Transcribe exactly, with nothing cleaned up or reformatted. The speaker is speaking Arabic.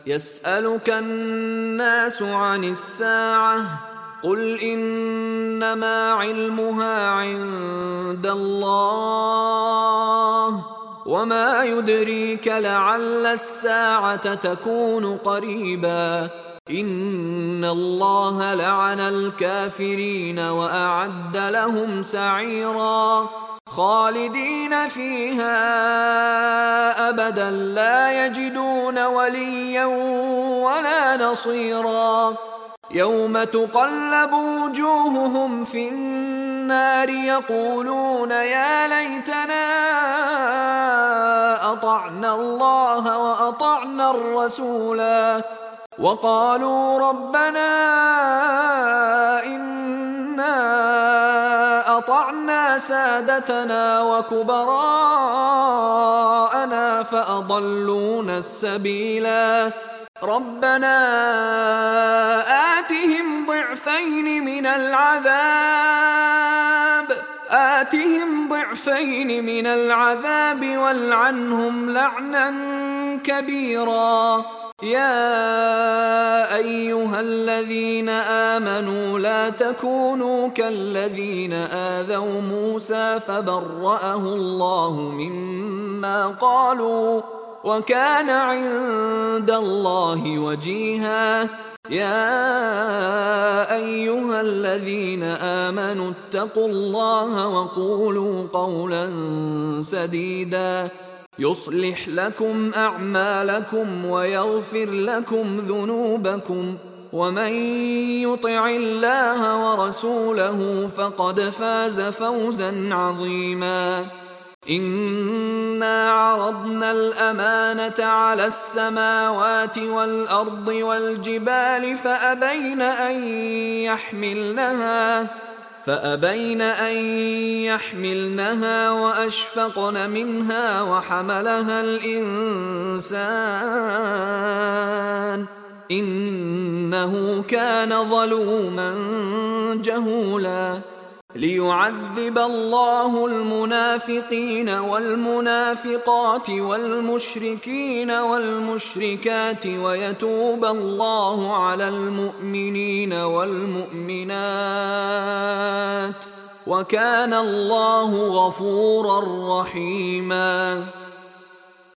يسألك الناس عن الساعة قل إنما علمها عند الله وما يدريك لعل الساعة تكون قريبا إن الله لعن الكافرين وأعد لهم سعيرا خالدين فيها أبدا لا يجدون وليا ولا نصيرا يوم تقلب وجوههم في النار يقولون يا ليتنا أطعنا الله وأطعنا الرسولا وقالوا ربنا إنا أطعنا سادتنا وكبراءنا فأضلونا السبيلا ربنا آتهم ضعفين من العذاب آتهم ضعفين من العذاب والعنهم لعنا كبيرا يا أيها الذين آمنوا لا تكونوا كالذين آذوا موسى فبرأه الله مما قالوا وكان عند الله وجيها يا أيها الذين آمنوا اتقوا الله وقولوا قولا سديدا يصلح لكم أعمالكم ويغفر لكم ذنوبكم ومن يطع الله ورسوله فقد فاز فوزا عظيما إنا عرضنا الأمانة على السماوات والأرض والجبال فأبين أن يحملنها فأبين أن يحملنها وأشفقن منها وحملها الإنسان إنه كان ظلوما جهولا ليعذب الله المنافقين والمنافقات والمشركين والمشركات ويتوب الله على المؤمنين والمؤمنات وكان الله غفورا رحيما